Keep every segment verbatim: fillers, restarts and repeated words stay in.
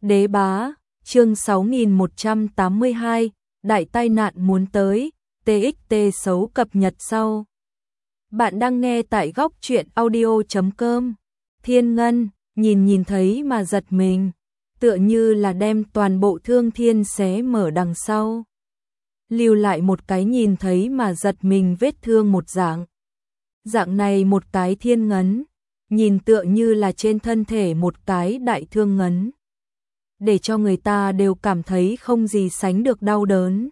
Đế bá, chương sáu nghìn một trăm tám mươi hai, đại tai nạn muốn tới, tê ích tê xấu cập nhật sau. Bạn đang nghe tại góc truyện audio chấm com. Thiên Ngân, nhìn nhìn thấy mà giật mình, tựa như là đem toàn bộ thương thiên xé mở đằng sau. Lưu lại một cái nhìn thấy mà giật mình vết thương một dạng. Dạng này một cái thiên ngấn, nhìn tựa như là trên thân thể một cái đại thương ngấn, để cho người ta đều cảm thấy không gì sánh được đau đớn.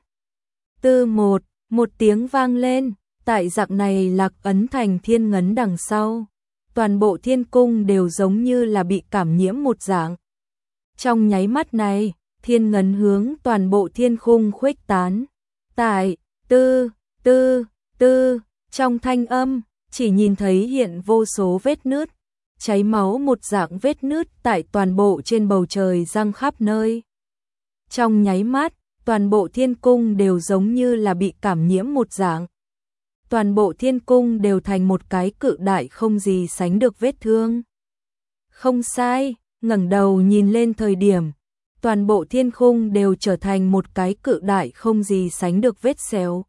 Tư một, một tiếng vang lên, tại dạng này lạc ấn thành thiên ngấn đằng sau. Toàn bộ thiên cung đều giống như là bị cảm nhiễm một dạng. Trong nháy mắt này, thiên ngấn hướng toàn bộ thiên khung khuếch tán. Tại, tư, tư, tư, trong thanh âm, chỉ nhìn thấy hiện vô số vết nứt, cháy máu một dạng vết nứt tại toàn bộ trên bầu trời răng khắp nơi. Trong nháy mắt, toàn bộ thiên cung đều giống như là bị cảm nhiễm một dạng. Toàn bộ thiên cung đều thành một cái cự đại không gì sánh được vết thương. Không sai, ngẩng đầu nhìn lên thời điểm, toàn bộ thiên khung đều trở thành một cái cự đại không gì sánh được vết xéo.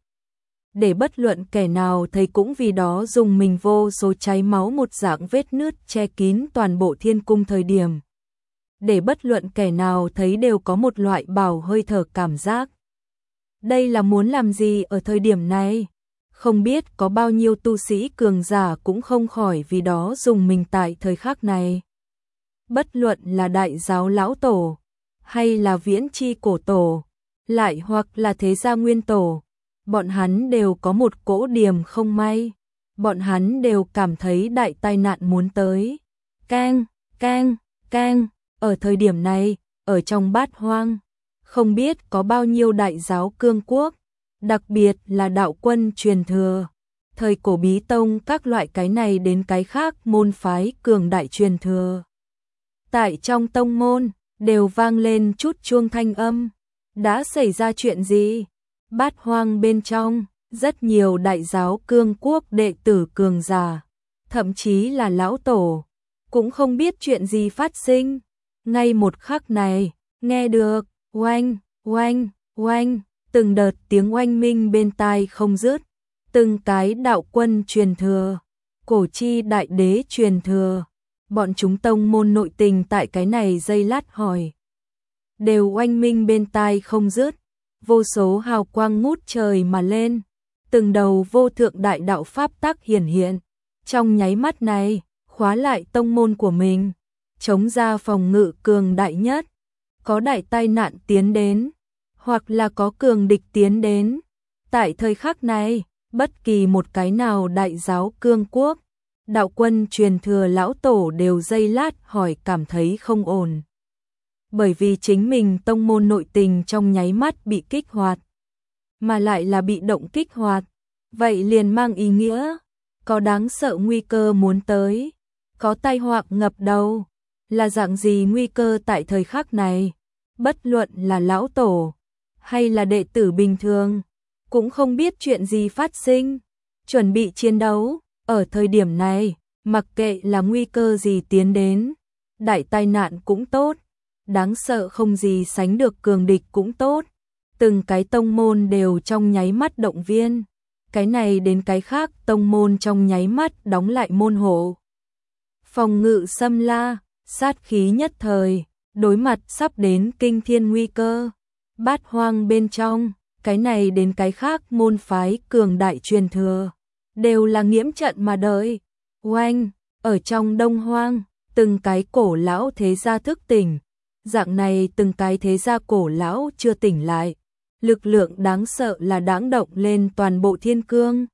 Để bất luận kẻ nào thấy cũng vì đó dùng mình vô số cháy máu một dạng vết nứt che kín toàn bộ thiên cung thời điểm. Để bất luận kẻ nào thấy đều có một loại bảo hơi thở cảm giác. Đây là muốn làm gì ở thời điểm này? Không biết có bao nhiêu tu sĩ cường giả cũng không khỏi vì đó dùng mình tại thời khắc này. Bất luận là đại giáo lão tổ, hay là viễn chi cổ tổ, lại hoặc là thế gia nguyên tổ, bọn hắn đều có một cỗ điềm không may. Bọn hắn đều cảm thấy đại tai nạn muốn tới. Keng, keng, keng, ở thời điểm này, ở trong bát hoang, không biết có bao nhiêu đại giáo cương quốc, đặc biệt là đạo quân truyền thừa, thời cổ bí tông các loại cái này đến cái khác môn phái cường đại truyền thừa. Tại trong tông môn, đều vang lên chút chuông thanh âm. Đã xảy ra chuyện gì? Bát hoang bên trong, rất nhiều đại giáo cương quốc đệ tử cường giả, thậm chí là lão tổ, cũng không biết chuyện gì phát sinh. Ngay một khắc này, nghe được, oanh, oanh, oanh, từng đợt tiếng oanh minh bên tai không dứt, từng cái đạo quân truyền thừa, cổ chi đại đế truyền thừa, bọn chúng tông môn nội tình tại cái này giây lát hỏi. Đều oanh minh bên tai không dứt, vô số hào quang ngút trời mà lên, từng đầu vô thượng đại đạo pháp tắc hiển hiện, trong nháy mắt này, khóa lại tông môn của mình, chống ra phòng ngự cường đại nhất. Có đại tai nạn tiến đến, hoặc là có cường địch tiến đến. Tại thời khắc này, bất kỳ một cái nào đại giáo cương quốc, đạo quân truyền thừa lão tổ đều giây lát hỏi cảm thấy không ổn. Bởi vì chính mình tông môn nội tình trong nháy mắt bị kích hoạt, mà lại là bị động kích hoạt, vậy liền mang ý nghĩa, có đáng sợ nguy cơ muốn tới, có tai họa ngập đầu. Là dạng gì nguy cơ tại thời khắc này? Bất luận là lão tổ, hay là đệ tử bình thường, cũng không biết chuyện gì phát sinh, chuẩn bị chiến đấu. Ở thời điểm này, mặc kệ là nguy cơ gì tiến đến, đại tai nạn cũng tốt, đáng sợ không gì sánh được cường địch cũng tốt, từng cái tông môn đều trong nháy mắt động viên, cái này đến cái khác tông môn trong nháy mắt đóng lại môn hộ. Phòng ngự xâm la, sát khí nhất thời, đối mặt sắp đến kinh thiên nguy cơ. Bát hoang bên trong, cái này đến cái khác môn phái cường đại truyền thừa, đều là nghiễm trận mà đợi. Oanh, ở trong đông hoang, từng cái cổ lão thế gia thức tỉnh, dạng này từng cái thế gia cổ lão chưa tỉnh lại, lực lượng đáng sợ là đáng động lên toàn bộ thiên cương,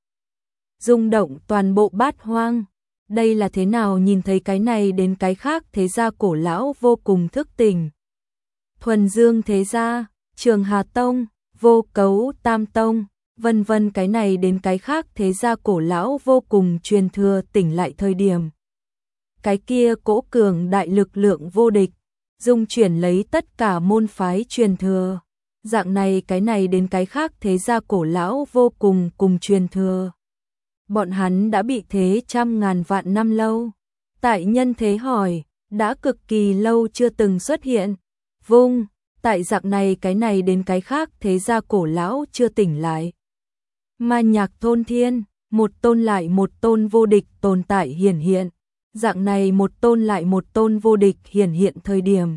rung động toàn bộ bát hoang. Đây là thế nào nhìn thấy cái này đến cái khác thế gia cổ lão vô cùng thức tỉnh. Thuần Dương thế gia, Trường Hà Tông, Vô Cấu Tam Tông, vân vân cái này đến cái khác thế gia cổ lão vô cùng truyền thừa tỉnh lại thời điểm. Cái kia cỗ cường đại lực lượng vô địch, dung chuyển lấy tất cả môn phái truyền thừa. Dạng này cái này đến cái khác thế gia cổ lão vô cùng cùng truyền thừa. Bọn hắn đã bị thế trăm ngàn vạn năm lâu. Tại nhân thế hỏi, đã cực kỳ lâu chưa từng xuất hiện. vung, tại dạng này cái này đến cái khác thế gia cổ lão chưa tỉnh lại. Ma nhạc thôn thiên, một tôn lại một tôn vô địch tồn tại hiển hiện, dạng này một tôn lại một tôn vô địch hiển hiện thời điểm.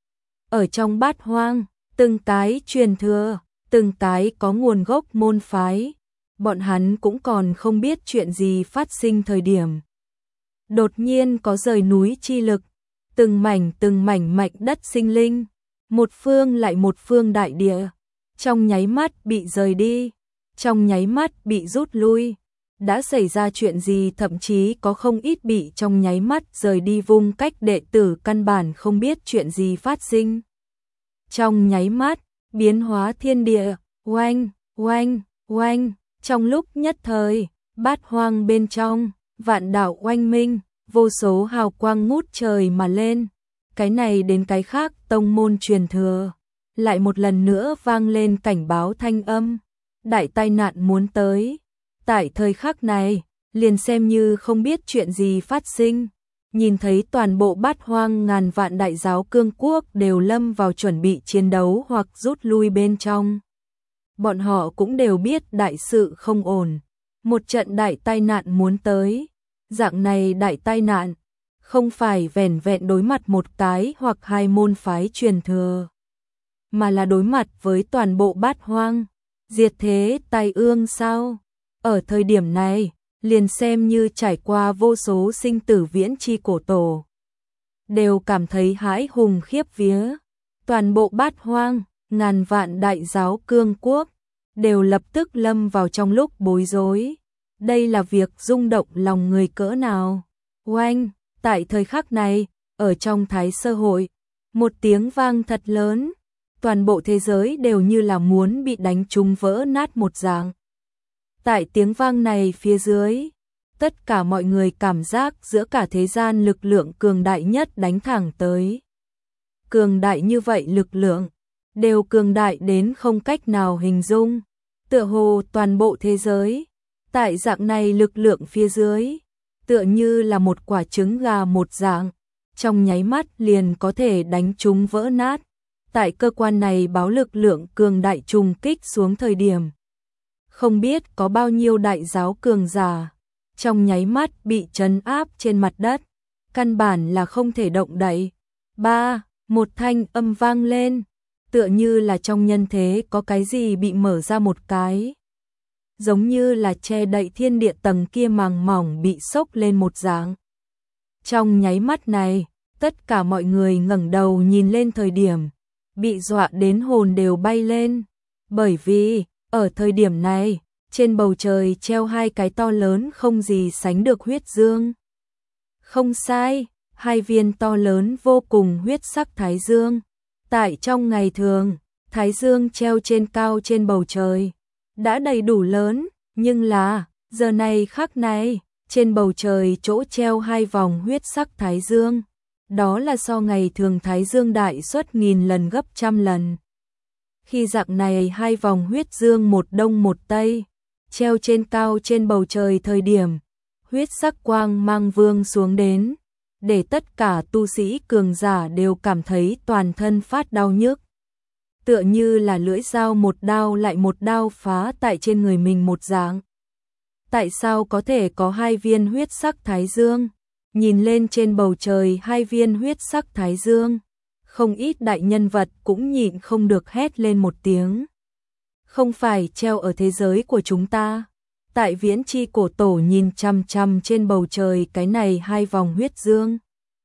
Ở trong bát hoang, từng cái truyền thừa, từng cái có nguồn gốc môn phái, bọn hắn cũng còn không biết chuyện gì phát sinh thời điểm. Đột nhiên có rời núi chi lực, từng mảnh từng mảnh mạch đất sinh linh, một phương lại một phương đại địa, trong nháy mắt bị rời đi, trong nháy mắt bị rút lui. Đã xảy ra chuyện gì, thậm chí có không ít bị trong nháy mắt rời đi vùng cách đệ tử căn bản không biết chuyện gì phát sinh. Trong nháy mắt, biến hóa thiên địa, oanh, oanh, oanh, trong lúc nhất thời, bát hoang bên trong, vạn đạo oanh minh, vô số hào quang ngút trời mà lên. Cái này đến cái khác tông môn truyền thừa, lại một lần nữa vang lên cảnh báo thanh âm, đại tai nạn muốn tới. Tại thời khắc này, liền xem như không biết chuyện gì phát sinh, nhìn thấy toàn bộ bát hoang ngàn vạn đại giáo cương quốc đều lâm vào chuẩn bị chiến đấu hoặc rút lui bên trong. Bọn họ cũng đều biết đại sự không ổn, một trận đại tai nạn muốn tới. Dạng này đại tai nạn, không phải vẻn vẹn đối mặt một cái hoặc hai môn phái truyền thừa, mà là đối mặt với toàn bộ bát hoang, diệt thế tai ương sao? Ở thời điểm này, liền xem như trải qua vô số sinh tử viễn chi cổ tổ, đều cảm thấy hãi hùng khiếp vía. Toàn bộ bát hoang, ngàn vạn đại giáo cương quốc, đều lập tức lâm vào trong lúc bối rối. Đây là việc rung động lòng người cỡ nào. Oanh, tại thời khắc này, ở trong Thái Sơ Hội, một tiếng vang thật lớn, toàn bộ thế giới đều như là muốn bị đánh trúng vỡ nát một dạng. Tại tiếng vang này phía dưới, tất cả mọi người cảm giác giữa cả thế gian lực lượng cường đại nhất đánh thẳng tới. Cường đại như vậy lực lượng, đều cường đại đến không cách nào hình dung, tựa hồ toàn bộ thế giới. Tại dạng này lực lượng phía dưới, tựa như là một quả trứng gà một dạng, trong nháy mắt liền có thể đánh chúng vỡ nát. Tại cơ quan này báo lực lượng cường đại trùng kích xuống thời điểm, không biết có bao nhiêu đại giáo cường giả, trong nháy mắt bị trấn áp trên mặt đất, căn bản là không thể động đậy. Ba, một thanh âm vang lên, tựa như là trong nhân thế có cái gì bị mở ra một cái. Giống như là che đậy thiên địa tầng kia màng mỏng bị xốc lên một dạng. Trong nháy mắt này, tất cả mọi người ngẩng đầu nhìn lên thời điểm, bị dọa đến hồn đều bay lên. Bởi vì, ở thời điểm này, trên bầu trời treo hai cái to lớn không gì sánh được huyết dương. Không sai, hai viên to lớn vô cùng huyết sắc thái dương. Tại trong ngày thường, thái dương treo trên cao trên bầu trời, đã đầy đủ lớn, nhưng là, giờ này khắc này, trên bầu trời chỗ treo hai vòng huyết sắc thái dương, đó là so ngày thường thái dương đại suất nghìn lần gấp trăm lần. Khi dạng này hai vòng huyết dương một đông một tây, treo trên cao trên bầu trời thời điểm, huyết sắc quang mang vương xuống đến, để tất cả tu sĩ cường giả đều cảm thấy toàn thân phát đau nhức. Tựa như là lưỡi dao một đao lại một đao phá tại trên người mình một dạng. Tại sao có thể có hai viên huyết sắc thái dương? Nhìn lên trên bầu trời hai viên huyết sắc thái dương, không ít đại nhân vật cũng nhịn không được hét lên một tiếng. Không phải treo ở thế giới của chúng ta. Tại viễn chi cổ tổ nhìn chăm chăm trên bầu trời cái này hai vòng huyết dương.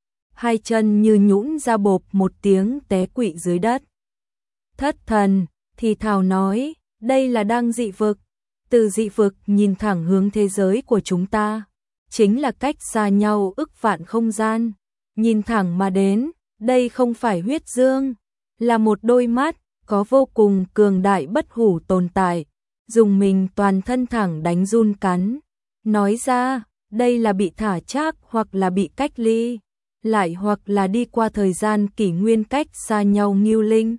Hai chân như nhũn ra bộp một tiếng té quỵ dưới đất. Thất thần, thì thào nói, đây là đang dị vực. Từ dị vực nhìn thẳng hướng thế giới của chúng ta, chính là cách xa nhau ức vạn không gian. Nhìn thẳng mà đến, đây không phải huyết dương, là một đôi mắt, có vô cùng cường đại bất hủ tồn tại, dùng mình toàn thân thẳng đánh run cắn. Nói ra, đây là bị thả trác hoặc là bị cách ly, lại hoặc là đi qua thời gian kỷ nguyên cách xa nhau nghiêu linh.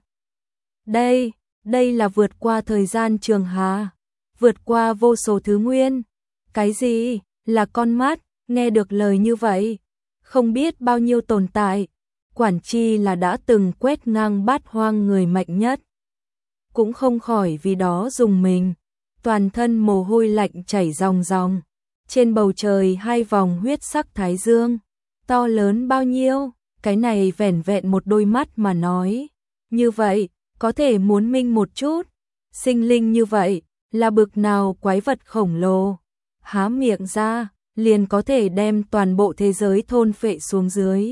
Đây, đây là vượt qua thời gian trường hà, vượt qua vô số thứ nguyên. Cái gì, là con mắt, nghe được lời như vậy, không biết bao nhiêu tồn tại, quản chi là đã từng quét ngang bát hoang người mạnh nhất. Cũng không khỏi vì đó dùng mình, toàn thân mồ hôi lạnh chảy ròng ròng. Trên bầu trời hai vòng huyết sắc thái dương, to lớn bao nhiêu, cái này vẻn vẹn một đôi mắt mà nói. Như vậy, có thể muốn minh một chút, sinh linh như vậy, là bực nào quái vật khổng lồ. Há miệng ra, liền có thể đem toàn bộ thế giới thôn phệ xuống dưới.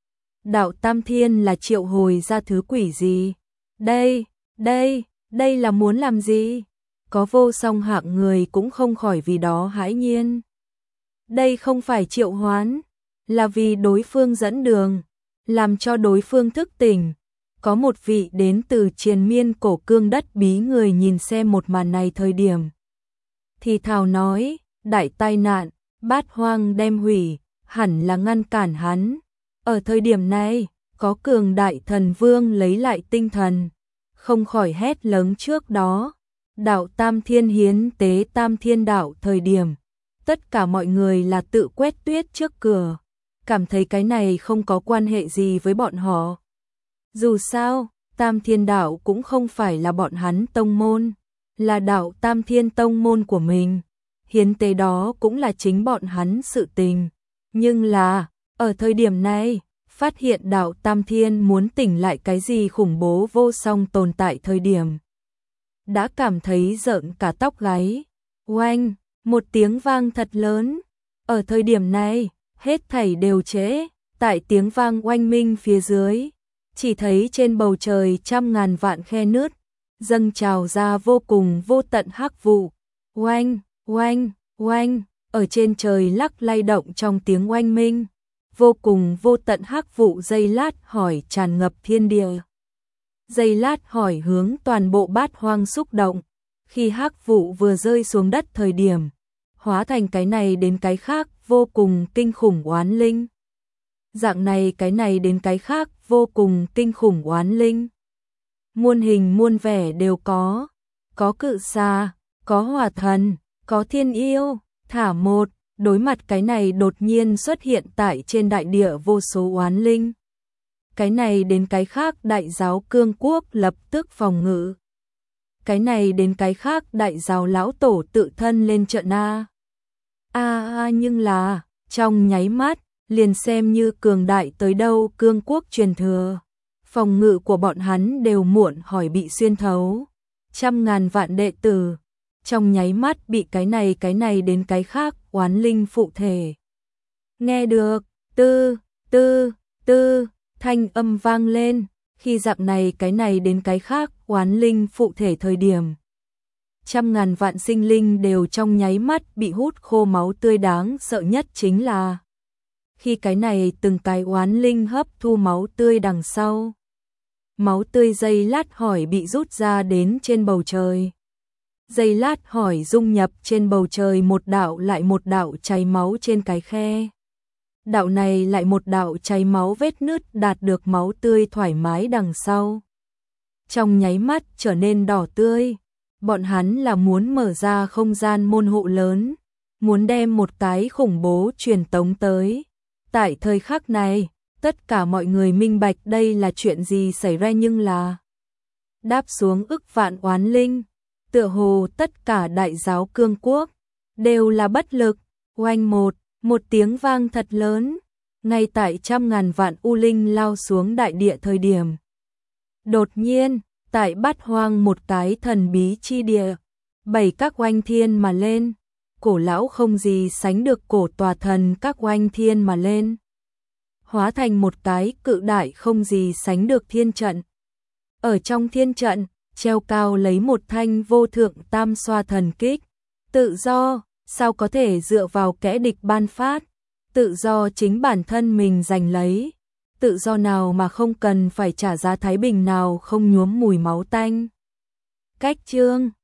Đạo Tam Thiên là triệu hồi ra thứ quỷ gì? Đây, đây, đây là muốn làm gì? Có vô song hạng người cũng không khỏi vì đó hãi nhiên. Đây không phải triệu hoán, là vì đối phương dẫn đường, làm cho đối phương thức tỉnh. Có một vị đến từ triền miên cổ cương đất bí người nhìn xem một màn này thời điểm. Thì thào nói, đại tai nạn, bát hoang đem hủy, hẳn là ngăn cản hắn. Ở thời điểm này, có cường đại thần vương lấy lại tinh thần, không khỏi hét lớn trước đó. Đạo Tam Thiên hiến tế Tam Thiên đạo thời điểm, tất cả mọi người là tự quét tuyết trước cửa, cảm thấy cái này không có quan hệ gì với bọn họ. Dù sao, Tam Thiên đạo cũng không phải là bọn hắn tông môn, là đạo Tam Thiên tông môn của mình. Hiến tế đó cũng là chính bọn hắn sự tình. Nhưng là, ở thời điểm này, phát hiện đạo Tam Thiên muốn tỉnh lại cái gì khủng bố vô song tồn tại thời điểm. Đã cảm thấy rợn cả tóc gáy. Oanh, một tiếng vang thật lớn. Ở thời điểm này, hết thảy đều trễ, tại tiếng vang oanh minh phía dưới. Chỉ thấy trên bầu trời trăm ngàn vạn khe nứt, dâng trào ra vô cùng vô tận hắc vụ. Oanh, oanh, oanh, ở trên trời lắc lay động trong tiếng oanh minh. Vô cùng vô tận hắc vụ giây lát hỏi tràn ngập thiên địa. Giây lát hỏi hướng toàn bộ bát hoang xúc động. Khi hắc vụ vừa rơi xuống đất thời điểm, hóa thành cái này đến cái khác vô cùng kinh khủng oán linh. Dạng này cái này đến cái khác vô cùng kinh khủng oán linh. Muôn hình muôn vẻ đều có, có cự xà, có hỏa thần, có thiên yêu, thả một, đối mặt cái này đột nhiên xuất hiện tại trên đại địa vô số oán linh. Cái này đến cái khác đại giáo cương quốc lập tức phòng ngự. Cái này đến cái khác đại giáo lão tổ tự thân lên trận A. A a nhưng là, trong nháy mắt, liền xem như cường đại tới đâu cương quốc truyền thừa. Phòng ngự của bọn hắn đều muộn hỏi bị xuyên thấu. Trăm ngàn vạn đệ tử, trong nháy mắt bị cái này cái này đến cái khác oán linh phụ thể. Nghe được, tư, tư, tư, thanh âm vang lên, khi dạng này cái này đến cái khác oán linh phụ thể thời điểm. Trăm ngàn vạn sinh linh đều trong nháy mắt bị hút khô máu tươi, đáng sợ nhất chính là khi cái này từng cái oán linh hấp thu máu tươi đằng sau. Máu tươi giây lát hỏi bị rút ra đến trên bầu trời. Giây lát hỏi dung nhập trên bầu trời một đạo lại một đạo chảy máu trên cái khe. Đạo này lại một đạo chảy máu vết nứt đạt được máu tươi thoải mái đằng sau. Trong nháy mắt trở nên đỏ tươi. Bọn hắn là muốn mở ra không gian môn hộ lớn, muốn đem một cái khủng bố truyền tống tới. Tại thời khắc này, tất cả mọi người minh bạch đây là chuyện gì xảy ra, nhưng là đáp xuống ức vạn oán linh, tựa hồ tất cả đại giáo cương quốc đều là bất lực. Oanh một, một tiếng vang thật lớn, ngay tại trăm ngàn vạn u linh lao xuống đại địa thời điểm. Đột nhiên, tại bát hoang một cái thần bí chi địa, bảy các oanh thiên mà lên, cổ lão không gì sánh được cổ tòa thần các oanh thiên mà lên, hóa thành một cái cự đại không gì sánh được thiên trận. Ở trong thiên trận, treo cao lấy một thanh vô thượng tam xoa thần kích. Tự do, sao có thể dựa vào kẻ địch ban phát, tự do chính bản thân mình giành lấy. Tự do nào mà không cần phải trả giá, thái bình nào không nhuốm mùi máu tanh. Cách chương